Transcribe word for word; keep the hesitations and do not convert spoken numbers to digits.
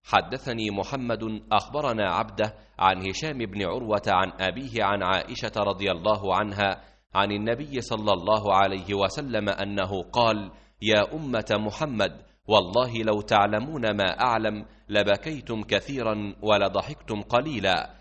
حدثني محمد أخبرنا عبده عن هشام بن عروة عن أبيه عن عائشة رضي الله عنها عن النبي صلى الله عليه وسلم أنه قال: يا أمة محمد، والله لو تعلمون ما أعلم لبكيتم كثيرا ولضحكتم قليلا،